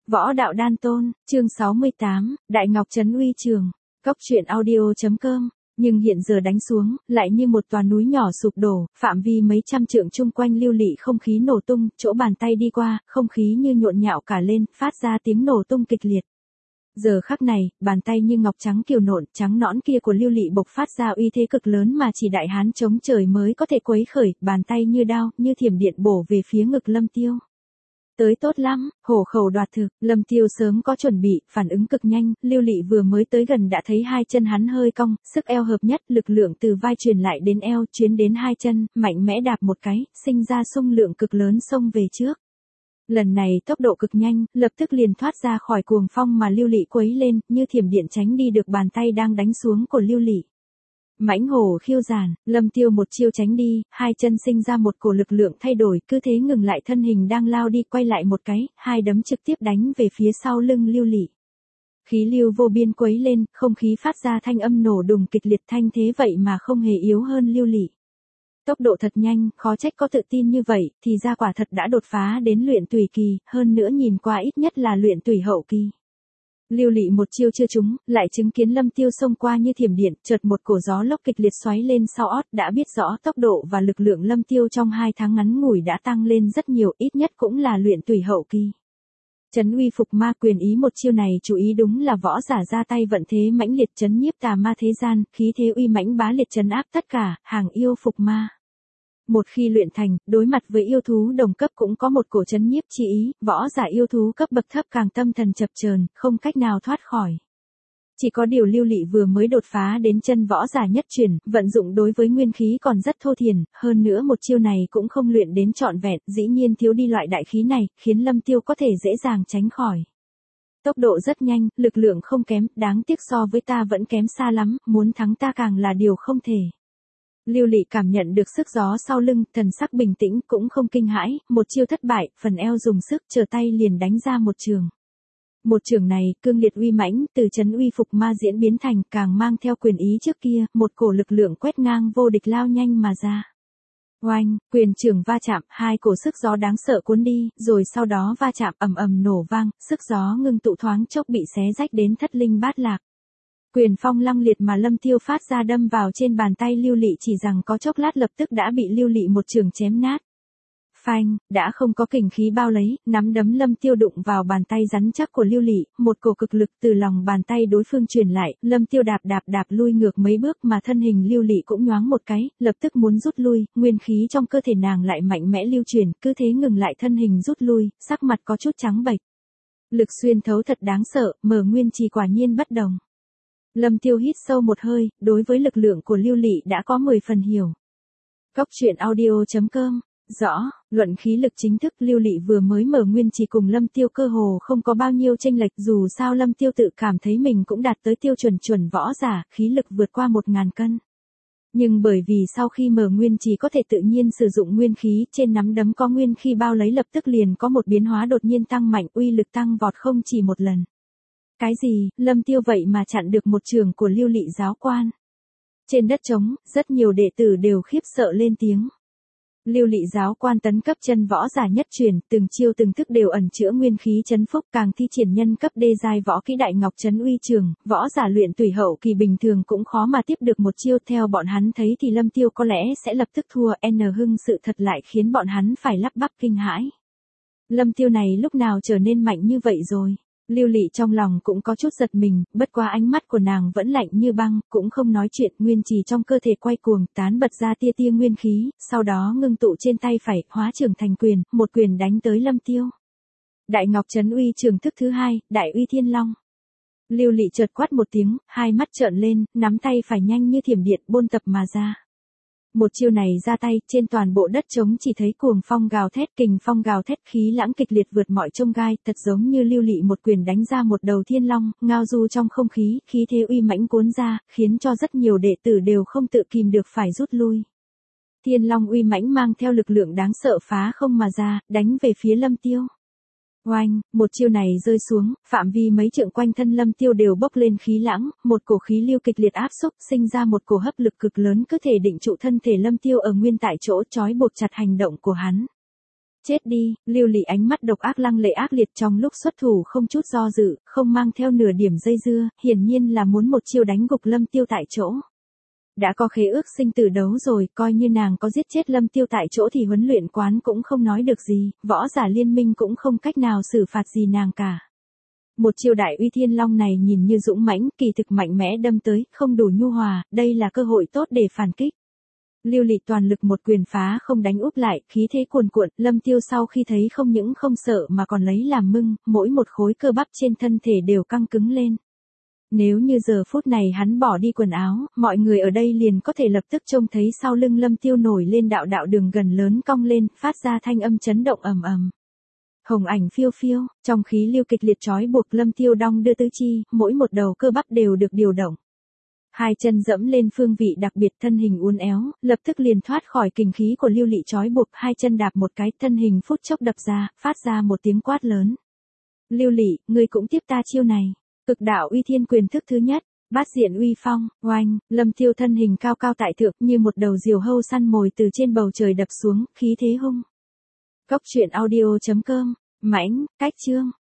Võ đạo đan tôn, chương 68, Đại Ngọc Trấn Uy Trường, Cốc truyện audio.com. Nhưng hiện giờ đánh xuống, lại như một tòa núi nhỏ sụp đổ, phạm vi mấy trăm trượng chung quanh lưu lị không khí nổ tung, chỗ bàn tay đi qua, không khí như nhộn nhạo cả lên, phát ra tiếng nổ tung kịch liệt. Giờ khắc này, bàn tay như ngọc trắng kiều nộn, trắng nõn kia của lưu lị bộc phát ra uy thế cực lớn mà chỉ đại hán chống trời mới có thể quấy khởi, bàn tay như đao, như thiểm điện bổ về phía ngực Lâm Tiêu. Tới tốt lắm, hổ khẩu đoạt thực, Lâm Tiêu sớm có chuẩn bị, phản ứng cực nhanh, lưu lị vừa mới tới gần đã thấy hai chân hắn hơi cong, sức eo hợp nhất, lực lượng từ vai truyền lại đến eo, chuyến đến hai chân, mạnh mẽ đạp một cái, sinh ra xung lượng cực lớn xông về trước. Lần này tốc độ cực nhanh, lập tức liền thoát ra khỏi cuồng phong mà lưu lị quấy lên, như thiểm điện tránh đi được bàn tay đang đánh xuống của lưu lị. Mãnh hổ khiêu giản, Lâm Tiêu một chiêu tránh đi, hai chân sinh ra một cổ lực lượng thay đổi, cứ thế ngừng lại thân hình đang lao đi, quay lại một cái, hai đấm trực tiếp đánh về phía sau lưng lưu lị. Khí lưu vô biên quấy lên, không khí phát ra thanh âm nổ đùng kịch liệt, thanh thế vậy mà không hề yếu hơn lưu lị. Tốc độ thật nhanh, khó trách có tự tin như vậy, thì ra quả thật đã đột phá đến luyện tùy kỳ, hơn nữa nhìn qua ít nhất là luyện tùy hậu kỳ. Lưu lị một chiêu chưa trúng, lại chứng kiến Lâm Tiêu xông qua như thiểm điện, chợt một cổ gió lốc kịch liệt xoáy lên sau ót, đã biết rõ tốc độ và lực lượng Lâm Tiêu trong 2 tháng ngắn ngủi đã tăng lên rất nhiều, ít nhất cũng là luyện tùy hậu kỳ. Trấn uy phục ma quyền ý một chiêu này chú ý đúng là võ giả ra tay vận thế mãnh liệt trấn nhiếp tà ma thế gian, khí thế uy mãnh bá liệt trấn áp tất cả, hàng yêu phục ma. Một khi luyện thành, đối mặt với yêu thú đồng cấp cũng có một cổ trấn nhiếp chi ý, võ giả yêu thú cấp bậc thấp càng tâm thần chập chờn, không cách nào thoát khỏi. Chỉ có điều lưu lị vừa mới đột phá đến chân võ giả nhất truyền, vận dụng đối với nguyên khí còn rất thô thiển, hơn nữa một chiêu này cũng không luyện đến trọn vẹn, dĩ nhiên thiếu đi loại đại khí này, khiến Lâm Tiêu có thể dễ dàng tránh khỏi. Tốc độ rất nhanh, lực lượng không kém, đáng tiếc so với ta vẫn kém xa lắm, muốn thắng ta càng là điều không thể. Lưu lị cảm nhận được sức gió sau lưng, thần sắc bình tĩnh cũng không kinh hãi, một chiêu thất bại, phần eo dùng sức trở tay liền đánh ra một trường. Một trường này, cương liệt uy mãnh, từ trấn uy phục ma diễn biến thành, càng mang theo quyền ý trước kia, một cổ lực lượng quét ngang vô địch lao nhanh mà ra. Oanh, quyền trường va chạm, hai cổ sức gió đáng sợ cuốn đi, rồi sau đó va chạm ầm ầm nổ vang, sức gió ngưng tụ thoáng chốc bị xé rách đến thất linh bát lạc. Quyền phong lăng liệt mà Lâm Tiêu phát ra đâm vào trên bàn tay lưu lị chỉ rằng có chốc lát lập tức đã bị lưu lị một trường chém nát. Phanh, đã không có kình khí bao lấy, nắm đấm Lâm Tiêu đụng vào bàn tay rắn chắc của lưu lị, một cổ cực lực từ lòng bàn tay đối phương truyền lại, Lâm Tiêu đạp lui ngược mấy bước mà thân hình lưu lị cũng nhoáng một cái, lập tức muốn rút lui, nguyên khí trong cơ thể nàng lại mạnh mẽ lưu truyền, cứ thế ngừng lại thân hình rút lui, sắc mặt có chút trắng bệch. Lực xuyên thấu thật đáng sợ, mở nguyên trì quả nhiên bất đồng. Lâm Tiêu hít sâu một hơi, đối với lực lượng của lưu lị đã có 10 phần hiểu. Cốc truyện audio.com. Rõ, luận khí lực chính thức lưu lị vừa mới mở nguyên trì cùng Lâm Tiêu cơ hồ không có bao nhiêu chênh lệch, dù sao Lâm Tiêu tự cảm thấy mình cũng đạt tới tiêu chuẩn võ giả, khí lực vượt qua 1000 cân. Nhưng bởi vì sau khi mở nguyên trì có thể tự nhiên sử dụng nguyên khí, trên nắm đấm có nguyên khí bao lấy lập tức liền có một biến hóa đột nhiên tăng mạnh, uy lực tăng vọt không chỉ một lần. Cái gì, Lâm Tiêu vậy mà chặn được một trường của lưu lị giáo quan. Trên đất trống, rất nhiều đệ tử đều khiếp sợ lên tiếng. Lưu lị giáo quan tấn cấp chân võ giả nhất truyền, từng chiêu từng thức đều ẩn chứa nguyên khí chấn phúc, càng thi triển nhân cấp đê giai võ kỹ Đại Ngọc Trấn Uy Trường, võ giả luyện tùy hậu kỳ bình thường cũng khó mà tiếp được một chiêu, theo bọn hắn thấy thì Lâm Tiêu có lẽ sẽ lập tức thua, hưng sự thật lại khiến bọn hắn phải lắp bắp kinh hãi. Lâm Tiêu này lúc nào trở nên mạnh như vậy rồi? Lưu lị trong lòng cũng có chút giật mình, bất quá ánh mắt của nàng vẫn lạnh như băng, cũng không nói chuyện, nguyên trì trong cơ thể quay cuồng, tán bật ra tia nguyên khí, sau đó ngưng tụ trên tay phải, hóa trưởng thành quyền, một quyền đánh tới Lâm Tiêu. Đại Ngọc Trấn Uy Trường thức thứ 2, Đại Uy Thiên Long. Lưu lị chợt quát một tiếng, hai mắt trợn lên, nắm tay phải nhanh như thiểm điện bôn tập mà ra. Một chiêu này ra tay, trên toàn bộ đất trống chỉ thấy cuồng phong gào thét, kình phong gào thét, khí lãng kịch liệt vượt mọi chông gai, thật giống như lưu lị một quyền đánh ra một đầu thiên long, ngao du trong không khí, khí thế uy mãnh cuốn ra, khiến cho rất nhiều đệ tử đều không tự kìm được phải rút lui. Thiên long uy mãnh mang theo lực lượng đáng sợ phá không mà ra, đánh về phía Lâm Tiêu. Oanh, một chiêu này rơi xuống, phạm vi mấy trượng quanh thân Lâm Tiêu đều bốc lên khí lãng, một cổ khí lưu kịch liệt áp xúc, sinh ra một cổ hấp lực cực lớn cứ thể định trụ thân thể Lâm Tiêu ở nguyên tại chỗ, trói buộc chặt hành động của hắn. Chết đi, Lưu Lị ánh mắt độc ác lăng lệ ác liệt trong lúc xuất thủ không chút do dự, không mang theo nửa điểm dây dưa, hiển nhiên là muốn một chiêu đánh gục Lâm Tiêu tại chỗ. Đã có khế ước sinh tử đấu rồi, coi như nàng có giết chết Lâm Tiêu tại chỗ thì huấn luyện quán cũng không nói được gì, võ giả liên minh cũng không cách nào xử phạt gì nàng cả. Một chiêu đại uy thiên long này nhìn như dũng mãnh, kỳ thực mạnh mẽ đâm tới, không đủ nhu hòa, đây là cơ hội tốt để phản kích. Lưu Lị toàn lực một quyền phá không đánh úp lại, khí thế cuồn cuộn, Lâm Tiêu sau khi thấy không những không sợ mà còn lấy làm mừng, mỗi một khối cơ bắp trên thân thể đều căng cứng lên. Nếu như giờ phút này hắn bỏ đi quần áo, mọi người ở đây liền có thể lập tức trông thấy sau lưng Lâm Tiêu nổi lên đạo đạo đường gần lớn cong lên, phát ra thanh âm chấn động ầm ầm. Hồng ảnh phiêu phiêu, trong khí lưu kịch liệt trói buộc Lâm Tiêu đong đưa tứ chi, mỗi một đầu cơ bắp đều được điều động. Hai chân dẫm lên phương vị đặc biệt, thân hình uốn éo, lập tức liền thoát khỏi kình khí của Lưu Lị trói buộc, hai chân đạp một cái, thân hình phút chốc đập ra, phát ra một tiếng quát lớn. Lưu Lị, ngươi cũng tiếp ta chiêu này. Cực đạo uy thiên quyền thức thứ nhất, bát diện uy phong, oanh, Lâm Tiêu thân hình cao cao tại thượng như một đầu diều hâu săn mồi từ trên bầu trời đập xuống, khí thế hung. Cốc truyện audio.com, mãnh, cách chương.